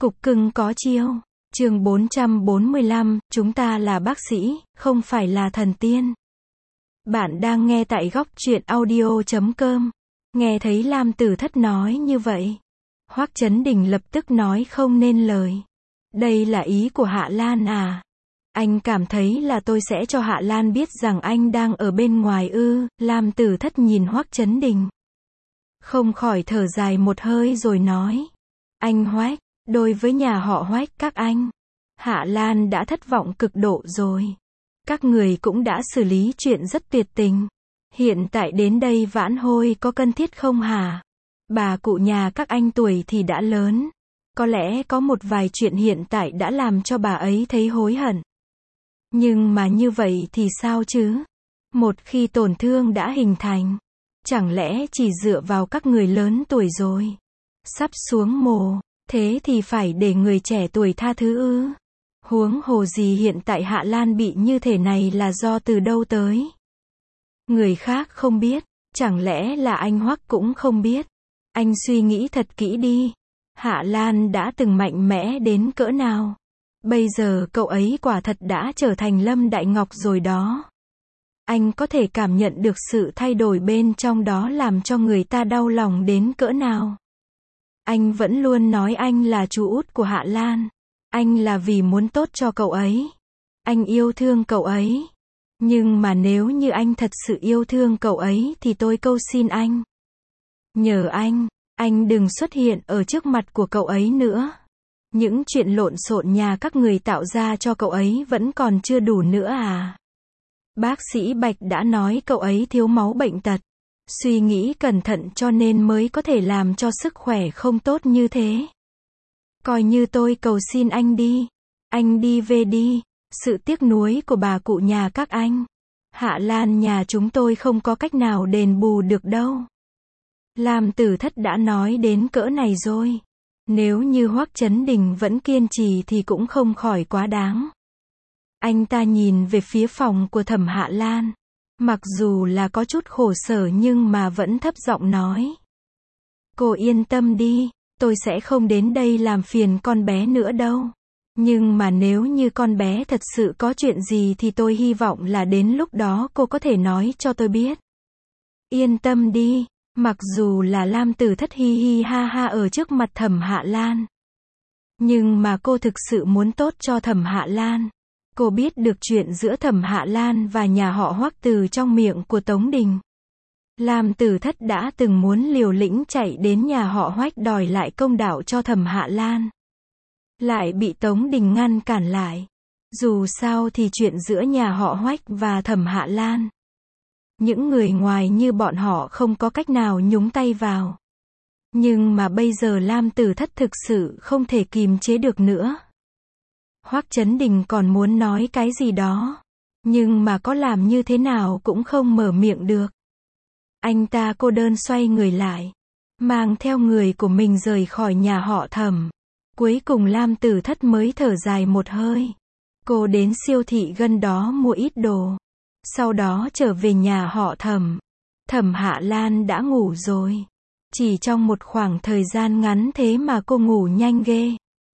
Cục cưng có chiêu. Chương 445, chúng ta là bác sĩ, không phải là thần tiên. Bạn đang nghe tại góc truyện audio.com. Nghe thấy Lam Tử Thất nói như vậy, Hoắc Chấn Đình lập tức nói không nên lời. Đây là ý của Hạ Lan à? Anh cảm thấy là tôi sẽ cho Hạ Lan biết rằng anh đang ở bên ngoài ư? Lam Tử Thất nhìn Hoắc Chấn Đình, không khỏi thở dài một hơi rồi nói. Anh Hoắc, đối với nhà họ Hoắc các anh, Hạ Lan đã thất vọng cực độ rồi. Các người cũng đã xử lý chuyện rất tuyệt tình. Hiện tại đến đây vãn hồi có cần thiết không hả? Bà cụ nhà các anh tuổi thì đã lớn. Có lẽ có một vài chuyện hiện tại đã làm cho bà ấy thấy hối hận. Nhưng mà như vậy thì sao chứ? Một khi tổn thương đã hình thành, chẳng lẽ chỉ dựa vào các người lớn tuổi rồi, sắp xuống mồ, thế thì phải để người trẻ tuổi tha thứ ư? Huống hồ gì hiện tại Hạ Lan bị như thế này là do từ đâu tới? Người khác không biết, chẳng lẽ là anh Hoắc cũng không biết? Anh suy nghĩ thật kỹ đi. Hạ Lan đã từng mạnh mẽ đến cỡ nào? Bây giờ cậu ấy quả thật đã trở thành Lâm Đại Ngọc rồi đó. Anh có thể cảm nhận được sự thay đổi bên trong đó làm cho người ta đau lòng đến cỡ nào. Anh vẫn luôn nói anh là chú út của Hạ Lan. Anh là vì muốn tốt cho cậu ấy. Anh yêu thương cậu ấy. Nhưng mà nếu như anh thật sự yêu thương cậu ấy thì tôi cầu xin anh. Nhờ anh đừng xuất hiện ở trước mặt của cậu ấy nữa. Những chuyện lộn xộn nhà các người tạo ra cho cậu ấy vẫn còn chưa đủ nữa à? Bác sĩ Bạch đã nói cậu ấy thiếu máu bệnh tật. Suy nghĩ cẩn thận cho nên mới có thể làm cho sức khỏe không tốt như thế. Coi như tôi cầu xin anh đi. Anh đi về đi. Sự tiếc nuối của bà cụ nhà các anh, Hạ Lan nhà chúng tôi không có cách nào đền bù được đâu. Lam Tử Thất đã nói đến cỡ này rồi. Nếu như Hoắc Chấn Đình vẫn kiên trì thì cũng không khỏi quá đáng. Anh ta nhìn về phía phòng của Thẩm Hạ Lan. Mặc dù là có chút khổ sở nhưng mà vẫn thấp giọng nói. Cô yên tâm đi, tôi sẽ không đến đây làm phiền con bé nữa đâu. Nhưng mà nếu như con bé thật sự có chuyện gì thì tôi hy vọng là đến lúc đó cô có thể nói cho tôi biết. Yên tâm đi, mặc dù là Lam Tử Thất hi hi ha ha ở trước mặt Thẩm Hạ Lan. Nhưng mà cô thực sự muốn tốt cho Thẩm Hạ Lan. Cô biết được chuyện giữa Thẩm Hạ Lan và nhà họ Hoắc từ trong miệng của Tống Đình. Lam Tử Thất đã từng muốn liều lĩnh chạy đến nhà họ Hoắc đòi lại công đạo cho Thẩm Hạ Lan. Lại bị Tống Đình ngăn cản lại. Dù sao thì chuyện giữa nhà họ Hoắc và Thẩm Hạ Lan, những người ngoài như bọn họ không có cách nào nhúng tay vào. Nhưng mà bây giờ Lam Tử Thất thực sự không thể kìm chế được nữa. Hoắc Chấn Đình còn muốn nói cái gì đó, nhưng mà có làm như thế nào cũng không mở miệng được. Anh ta cô đơn xoay người lại, mang theo người của mình rời khỏi nhà họ Thẩm. Cuối cùng Lam Tử Thất mới thở dài một hơi. Cô đến siêu thị gần đó mua ít đồ. Sau đó trở về nhà họ Thẩm. Thẩm Hạ Lan đã ngủ rồi. Chỉ trong một khoảng thời gian ngắn thế mà cô ngủ nhanh ghê.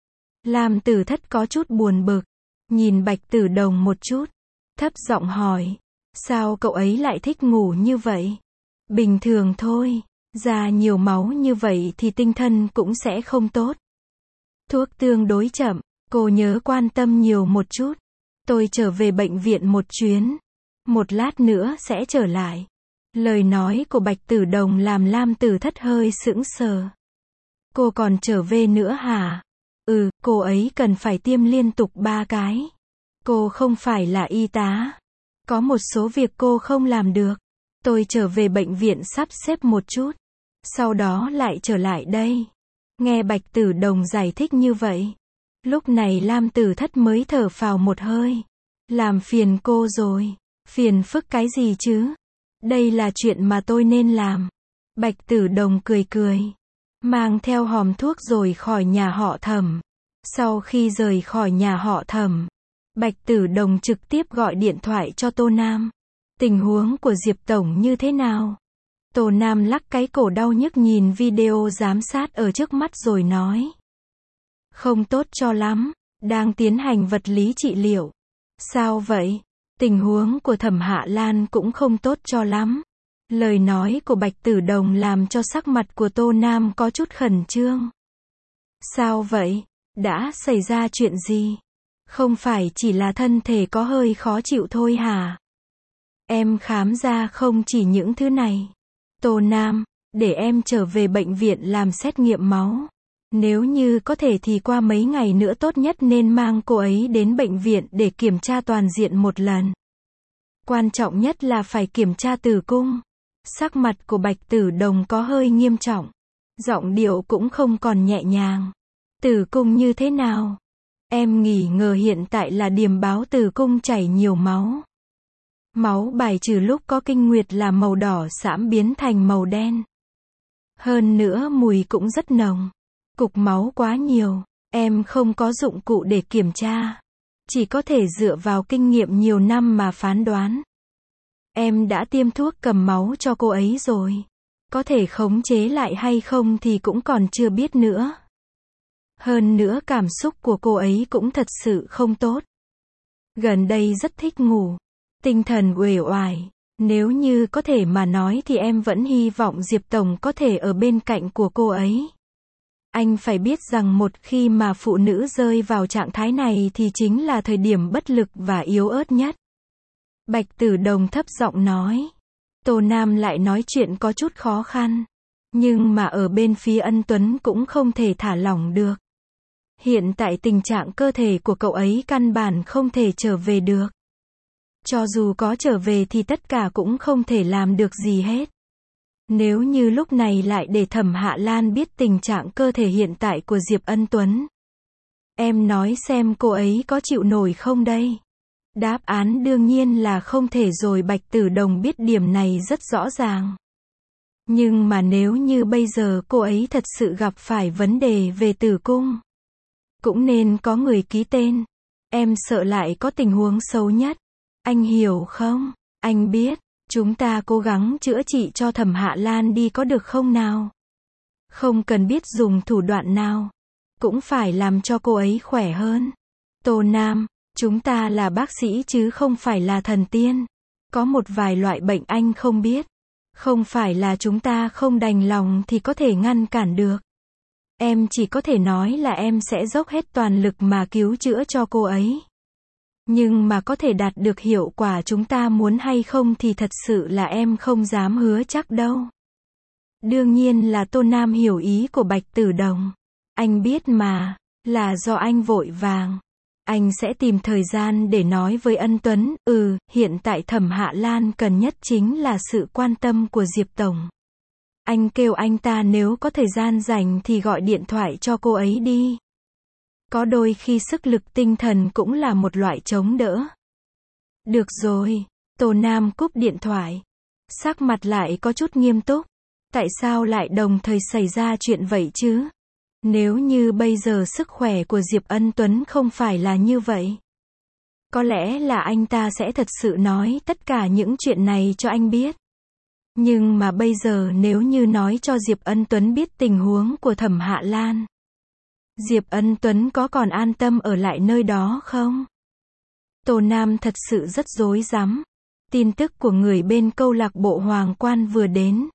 Lam Tử Thất có chút buồn bực. Nhìn Bạch Tử Đồng một chút. Thấp giọng hỏi. Sao cậu ấy lại thích ngủ như vậy? Bình thường thôi. Ra nhiều máu như vậy thì tinh thần cũng sẽ không tốt. Thuốc tương đối chậm, cô nhớ quan tâm nhiều một chút. Tôi trở về bệnh viện một chuyến. Một lát nữa sẽ trở lại. Lời nói của Bạch Tử Đồng làm Lam Tử Thất hơi sững sờ. Cô còn trở về nữa hả? Cô ấy cần phải tiêm liên tục 3 cái. Cô không phải là y tá. Có một số việc cô không làm được. Tôi trở về bệnh viện sắp xếp một chút. Sau đó lại trở lại đây. Nghe Bạch Tử Đồng giải thích như vậy. Lúc này Lam Tử Thất mới thở phào một hơi. Làm phiền cô rồi. Phiền phức cái gì chứ? Đây là chuyện mà tôi nên làm. Bạch Tử Đồng cười cười. Mang theo hòm thuốc rồi khỏi nhà họ Thẩm. Sau khi rời khỏi nhà họ Thẩm, Bạch Tử Đồng trực tiếp gọi điện thoại cho Tô Nam. Tình huống của Diệp Tổng như thế nào? Tô Nam lắc cái cổ đau nhức nhìn video giám sát ở trước mắt rồi nói. Không tốt cho lắm. Đang tiến hành vật lý trị liệu. Sao vậy? Tình huống của Thẩm Hạ Lan cũng không tốt cho lắm. Lời nói của Bạch Tử Đồng làm cho sắc mặt của Tô Nam có chút khẩn trương. Sao vậy? Đã xảy ra chuyện gì? Không phải chỉ là thân thể có hơi khó chịu thôi hả? Em khám ra không chỉ những thứ này. Tô Nam, để em trở về bệnh viện làm xét nghiệm máu. Nếu như có thể thì qua mấy ngày nữa tốt nhất nên mang cô ấy đến bệnh viện để kiểm tra toàn diện một lần. Quan trọng nhất là phải kiểm tra tử cung. Sắc mặt của Bạch Tử Đồng có hơi nghiêm trọng. Giọng điệu cũng không còn nhẹ nhàng. Tử cung như thế nào? Em nghi ngờ hiện tại là điềm báo tử cung chảy nhiều máu. Máu bài trừ lúc có kinh nguyệt là màu đỏ sẫm biến thành màu đen. Hơn nữa mùi cũng rất nồng. Cục máu quá nhiều. Em không có dụng cụ để kiểm tra. Chỉ có thể dựa vào kinh nghiệm nhiều năm mà phán đoán. Em đã tiêm thuốc cầm máu cho cô ấy rồi. Có thể khống chế lại hay không thì cũng còn chưa biết nữa. Hơn nữa cảm xúc của cô ấy cũng thật sự không tốt. Gần đây rất thích ngủ. Tinh thần uể oải. Nếu như có thể mà nói thì em vẫn hy vọng Diệp Tổng có thể ở bên cạnh của cô ấy. Anh phải biết rằng một khi mà phụ nữ rơi vào trạng thái này thì chính là thời điểm bất lực và yếu ớt nhất. Bạch Tử Đồng thấp giọng nói. Tô Nam lại nói chuyện có chút khó khăn. Nhưng mà ở bên phía Ân Tuấn cũng không thể thả lỏng được. Hiện tại tình trạng cơ thể của cậu ấy căn bản không thể trở về được. Cho dù có trở về thì tất cả cũng không thể làm được gì hết. Nếu như lúc này lại để Thẩm Hạ Lan biết tình trạng cơ thể hiện tại của Diệp Ân Tuấn. Em nói xem cô ấy có chịu nổi không đây? Đáp án đương nhiên là không thể rồi. Bạch Tử Đồng biết điểm này rất rõ ràng. Nhưng mà nếu như bây giờ cô ấy thật sự gặp phải vấn đề về tử cung, cũng nên có người ký tên. Em sợ lại có tình huống xấu nhất. Anh hiểu không? Anh biết. Chúng ta cố gắng chữa trị cho Thẩm Hạ Lan đi có được không nào? Không cần biết dùng thủ đoạn nào. Cũng phải làm cho cô ấy khỏe hơn. Tô Nam, chúng ta là bác sĩ chứ không phải là thần tiên. Có một vài loại bệnh anh không biết. Không phải là chúng ta không đành lòng thì có thể ngăn cản được. Em chỉ có thể nói là em sẽ dốc hết toàn lực mà cứu chữa cho cô ấy. Nhưng mà có thể đạt được hiệu quả chúng ta muốn hay không thì thật sự là em không dám hứa chắc đâu. Đương nhiên là Tô Nam hiểu ý của Bạch Tử Đồng. Anh biết mà, là do anh vội vàng. Anh sẽ tìm thời gian để nói với Ân Tuấn. Hiện tại Thẩm Hạ Lan cần nhất chính là sự quan tâm của Diệp Tổng. Anh kêu anh ta nếu có thời gian rảnh thì gọi điện thoại cho cô ấy đi. Có đôi khi sức lực tinh thần cũng là một loại chống đỡ. Được rồi, Tô Nam cúp điện thoại. Sắc mặt lại có chút nghiêm túc. Tại sao lại đồng thời xảy ra chuyện vậy chứ? Nếu như bây giờ sức khỏe của Diệp Ân Tuấn không phải là như vậy, có lẽ là anh ta sẽ thật sự nói tất cả những chuyện này cho anh biết. Nhưng mà bây giờ nếu như nói cho Diệp Ân Tuấn biết tình huống của Thẩm Hạ Lan, Diệp Ân Tuấn có còn an tâm ở lại nơi đó không? Tô Nam thật sự rất rối rắm. Tin tức của người bên câu lạc bộ Hoàng Quan vừa đến.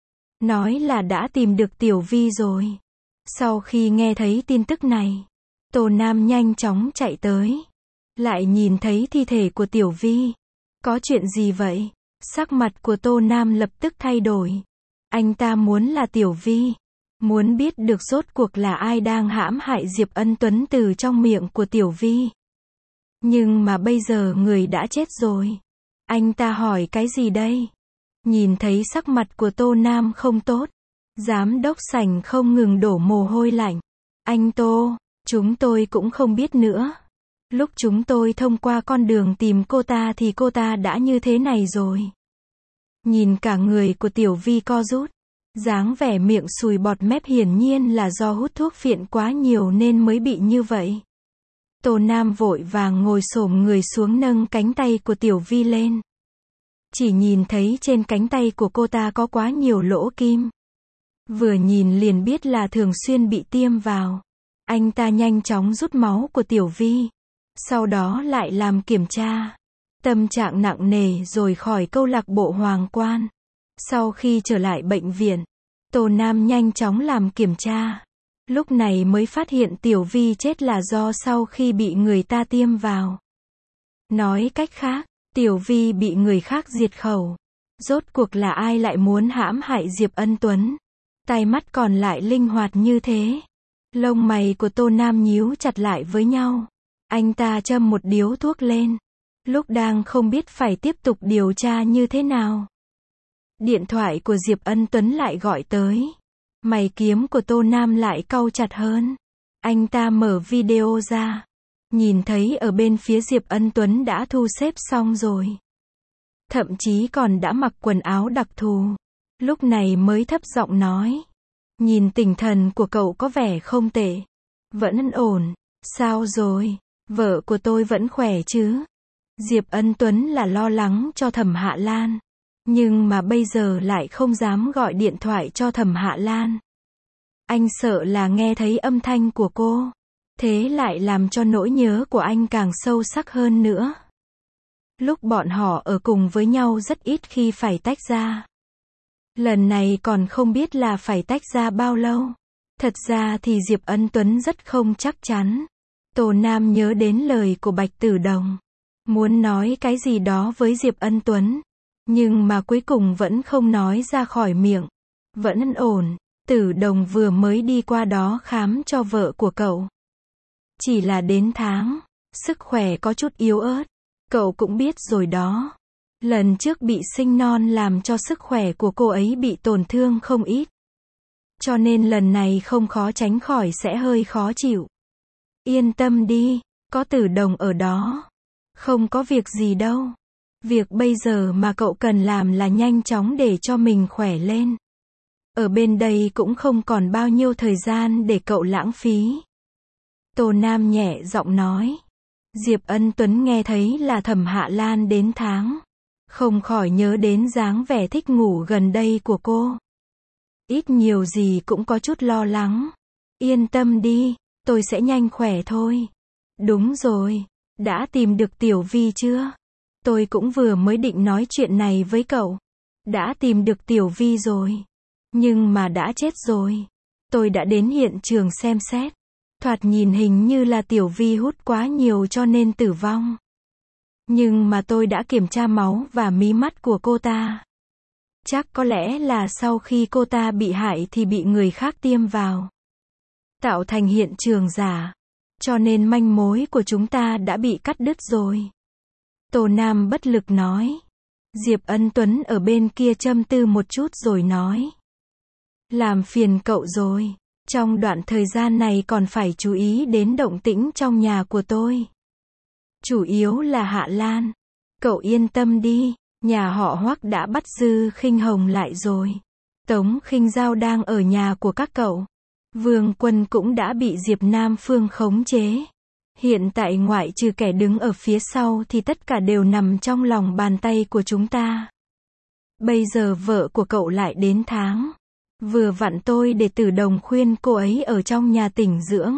Nói là đã tìm được Tiểu Vi rồi. Sau khi nghe thấy tin tức này, Tô Nam nhanh chóng chạy tới. Lại nhìn thấy thi thể của Tiểu Vi. Có chuyện gì vậy? Sắc mặt của Tô Nam lập tức thay đổi. Anh ta muốn là Tiểu Vi. Muốn biết được rốt cuộc là ai đang hãm hại Diệp Ân Tuấn từ trong miệng của Tiểu Vi. Nhưng mà bây giờ người đã chết rồi. Anh ta hỏi cái gì đây? Nhìn thấy sắc mặt của Tô Nam không tốt. Giám đốc sảnh không ngừng đổ mồ hôi lạnh. Anh Tô, chúng tôi cũng không biết nữa. Lúc chúng tôi thông qua con đường tìm cô ta thì cô ta đã như thế này rồi. Nhìn cả người của Tiểu Vi co rút. Dáng vẻ miệng sùi bọt mép hiển nhiên là do hút thuốc phiện quá nhiều nên mới bị như vậy. Tô Nam vội vàng ngồi xổm người xuống nâng cánh tay của Tiểu Vi lên. Chỉ nhìn thấy trên cánh tay của cô ta có quá nhiều lỗ kim. Vừa nhìn liền biết là thường xuyên bị tiêm vào. Anh ta nhanh chóng rút máu của Tiểu Vi. Sau đó lại làm kiểm tra. Tâm trạng nặng nề rồi khỏi câu lạc bộ Hoàng Quan. Sau khi trở lại bệnh viện, Tô Nam nhanh chóng làm kiểm tra. Lúc này mới phát hiện Tiểu Vi chết là do sau khi bị người ta tiêm vào. Nói cách khác, Tiểu Vi bị người khác diệt khẩu. Rốt cuộc là ai lại muốn hãm hại Diệp Ân Tuấn? Tai mắt còn lại linh hoạt như thế. Lông mày của Tô Nam nhíu chặt lại với nhau. Anh ta châm một điếu thuốc lên. Lúc đang không biết phải tiếp tục điều tra như thế nào. Điện thoại của Diệp Ân Tuấn lại gọi tới. Mày kiếm của Tô Nam lại cau chặt hơn. Anh ta mở video ra. Nhìn thấy ở bên phía Diệp Ân Tuấn đã thu xếp xong rồi. Thậm chí còn đã mặc quần áo đặc thù. Lúc này mới thấp giọng nói. Nhìn tinh thần của cậu có vẻ không tệ. Vẫn ổn. Sao rồi? Vợ của tôi vẫn khỏe chứ? Diệp Ân Tuấn là lo lắng cho Thẩm Hạ Lan. Nhưng mà bây giờ lại không dám gọi điện thoại cho Thẩm Hạ Lan. Anh sợ là nghe thấy âm thanh của cô. Thế lại làm cho nỗi nhớ của anh càng sâu sắc hơn nữa. Lúc bọn họ ở cùng với nhau rất ít khi phải tách ra. Lần này còn không biết là phải tách ra bao lâu. Thật ra thì Diệp Ân Tuấn rất không chắc chắn. Tô Nam nhớ đến lời của Bạch Tử Đồng. Muốn nói cái gì đó với Diệp Ân Tuấn. Nhưng mà cuối cùng vẫn không nói ra khỏi miệng. Vẫn ổn. Tử Đồng vừa mới đi qua đó khám cho vợ của cậu. Chỉ là đến tháng. Sức khỏe có chút yếu ớt. Cậu cũng biết rồi đó. Lần trước bị sinh non làm cho sức khỏe của cô ấy bị tổn thương không ít. Cho nên lần này không khó tránh khỏi sẽ hơi khó chịu. Yên tâm đi, có Tử Đồng ở đó. Không có việc gì đâu. Việc bây giờ mà cậu cần làm là nhanh chóng để cho mình khỏe lên. Ở bên đây cũng không còn bao nhiêu thời gian để cậu lãng phí. Tô Nam nhẹ giọng nói. Diệp Ân Tuấn nghe thấy là Thẩm Hạ Lan đến tháng. Không khỏi nhớ đến dáng vẻ thích ngủ gần đây của cô. Ít nhiều gì cũng có chút lo lắng. Yên tâm đi, tôi sẽ nhanh khỏe thôi. Đúng rồi, đã tìm được Tiểu Vi chưa? Tôi cũng vừa mới định nói chuyện này với cậu. Đã tìm được Tiểu Vi rồi. Nhưng mà đã chết rồi. Tôi đã đến hiện trường xem xét. Thoạt nhìn hình như là Tiểu Vi hút quá nhiều cho nên tử vong. Nhưng mà tôi đã kiểm tra máu và mí mắt của cô ta. Chắc có lẽ là sau khi cô ta bị hại thì bị người khác tiêm vào. Tạo thành hiện trường giả. Cho nên manh mối của chúng ta đã bị cắt đứt rồi. Tô Nam bất lực nói. Diệp Ân Tuấn ở bên kia châm tư một chút rồi nói. Làm phiền cậu rồi. Trong đoạn thời gian này còn phải chú ý đến động tĩnh trong nhà của tôi. Chủ yếu là Hạ Lan. Cậu yên tâm đi, nhà họ Hoắc đã bắt Dư Khinh Hồng lại rồi. Tống Khinh Giao đang ở nhà của các cậu. Vương Quân cũng đã bị Diệp Nam Phương khống chế. Hiện tại ngoại trừ kẻ đứng ở phía sau thì tất cả đều nằm trong lòng bàn tay của chúng ta. Bây giờ vợ của cậu lại đến tháng. Vừa vặn tôi để Tử Đồng khuyên cô ấy ở trong nhà tĩnh dưỡng.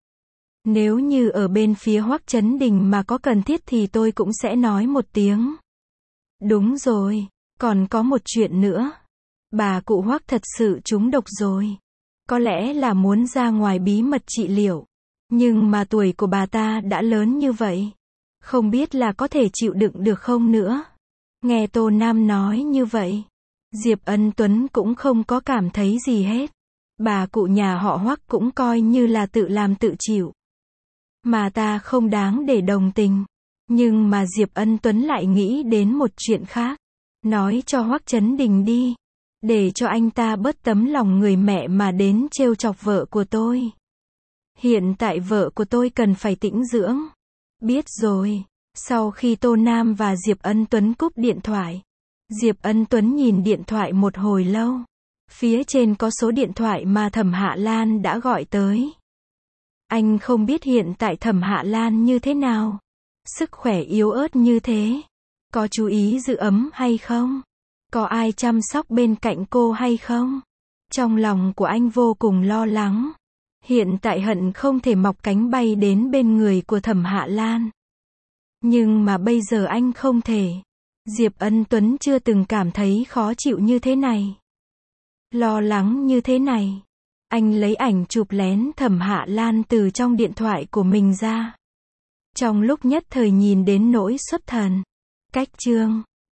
Nếu như ở bên phía Hoắc Chấn Đình mà có cần thiết thì tôi cũng sẽ nói một tiếng. Đúng rồi, còn có một chuyện nữa. Bà cụ Hoắc thật sự trúng độc rồi. Có lẽ là muốn ra ngoài bí mật trị liệu. Nhưng mà tuổi của bà ta đã lớn như vậy. Không biết là có thể chịu đựng được không nữa. Nghe Tô Nam nói như vậy. Diệp Ân Tuấn cũng không có cảm thấy gì hết. Bà cụ nhà họ Hoắc cũng coi như là tự làm tự chịu. Mà ta không đáng để đồng tình. Nhưng mà Diệp Ân Tuấn lại nghĩ đến một chuyện khác. Nói cho Hoắc Chấn Đình đi. Để cho anh ta bớt tấm lòng người mẹ mà đến trêu chọc vợ của tôi. Hiện tại vợ của tôi cần phải tĩnh dưỡng. Biết rồi. Sau khi Tô Nam và Diệp Ân Tuấn cúp điện thoại. Diệp Ân Tuấn nhìn điện thoại một hồi lâu. Phía trên có số điện thoại mà Thẩm Hạ Lan đã gọi tới. Anh không biết hiện tại Thẩm Hạ Lan như thế nào. Sức khỏe yếu ớt như thế. Có chú ý giữ ấm hay không? Có ai chăm sóc bên cạnh cô hay không? Trong lòng của anh vô cùng lo lắng. Hiện tại hận không thể mọc cánh bay đến bên người của Thẩm Hạ Lan. Nhưng mà bây giờ anh không thể. Diệp Ân Tuấn chưa từng cảm thấy khó chịu như thế này. Lo lắng như thế này. Anh lấy ảnh chụp lén Thẩm Hạ Lan từ trong điện thoại của mình ra. Trong lúc nhất thời nhìn đến nỗi xuất thần. Cách chương